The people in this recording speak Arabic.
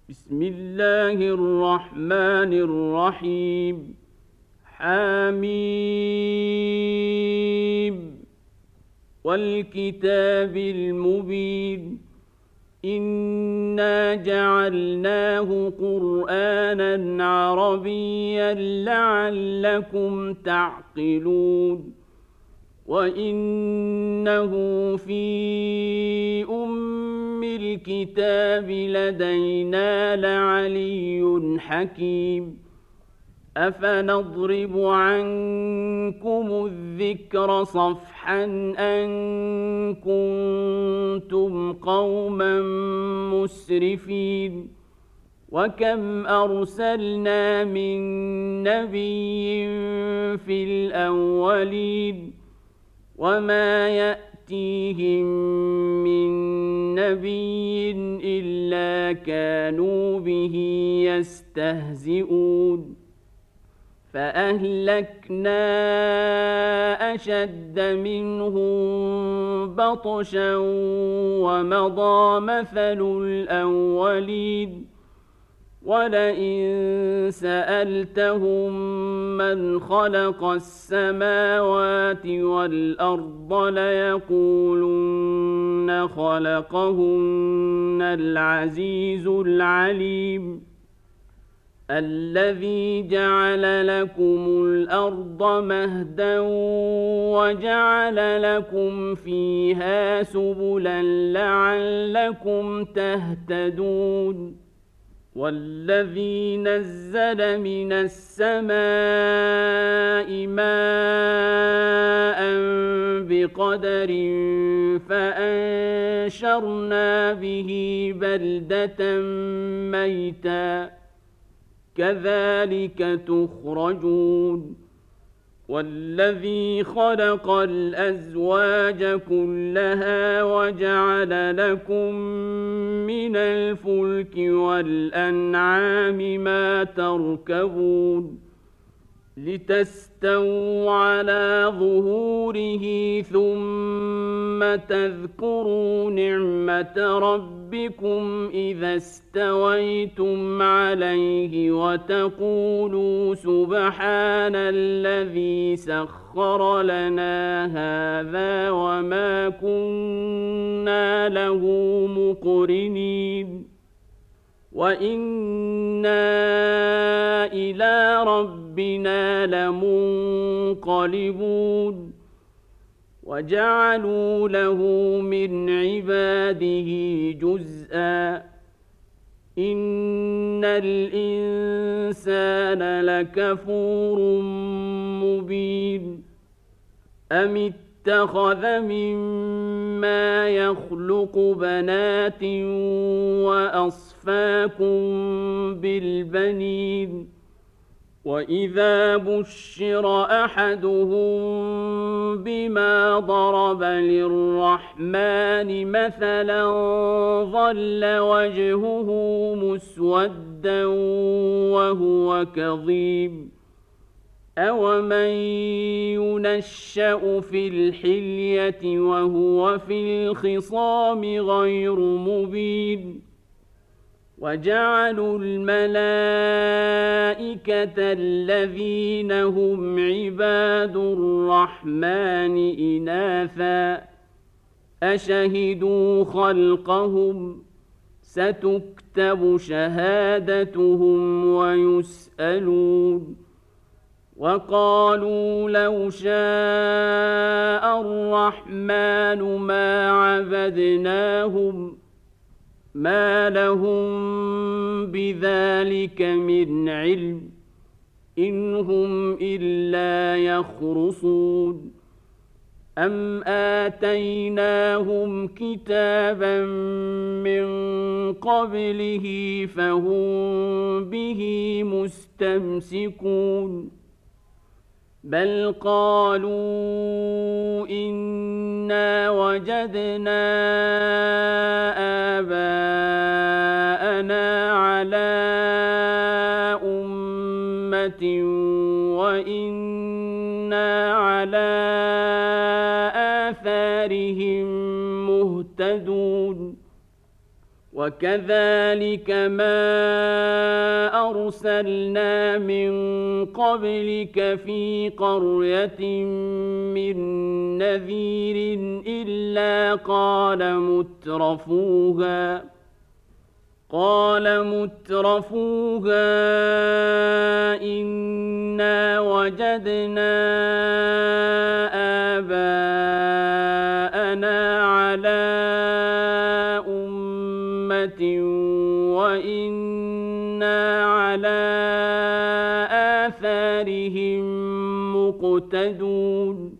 بسم الله الرحمن الرحيم. حميم والكتاب المبين. إنا جعلناه قرآنا عربيا لعلكم تعقلون. وإنه في أم الكتاب لدينا لعلي حكيم. أفنضرب عنكم الذكر صفحا أن كنتم قوما مسرفين. وكم أرسلنا من نبي في الأولين وما يأتيهم من نبي إلا كانوا به يستهزئون. فأهلكنا أشد منهم بطشا ومضى مثل الأولين. ولئن سألتهم من خلق السماوات والأرض ليقولن خلقهن العزيز العليم. الذي جعل لكم الأرض مهدا وجعل لكم فيها سبلا لعلكم تهتدون. والذي نزل من السماء ماء بقدر فأنشرنا به بلدة ميتا كذلك تخرجون. والذي خلق الأزواج كلها وجعل لكم من الفلك والأنعام ما تركبون لتستووا على ظهوره ثم تذكروا نعمة ربكم إذا استويتم عليه وتقولوا سبحان الذي سخر لنا هذا وما كنا له مقرنين وإنا إلى ربنا لمنقلبون. وجعلوا له من عباده جزءا. إن الإنسان لكفور مبين. أم اتخذ مما يخلق بنات وأصفاكم بالبنين. وإذا بشر أحدهم بما ضرب للرحمن مثلا ظل وجهه مسودا وهو كظيم. أومن ينشأ في الحلية وهو في الخصام غير مبين. وجعلوا الملائكة الذين هم عباد الرحمن إناثا أشهدوا خلقهم ستكتب شهادتهم ويسألون. وقالوا لو شاء الرحمن ما عبدناهم ما لهم بذلك من علم إن هم إلا يخرصون. أم آتيناهم كتابا من قبله فهم به مستمسكون. بل قالوا إنا وجدنا آباءنا على أمة وإنا على آثارهم مهتدون. وكذلك ما أرسلنا من قبلك في قرية من نذير إلا قال مترفوها إنا وجدنا آباءنا على أمة وإنا على آثارهم مقتدون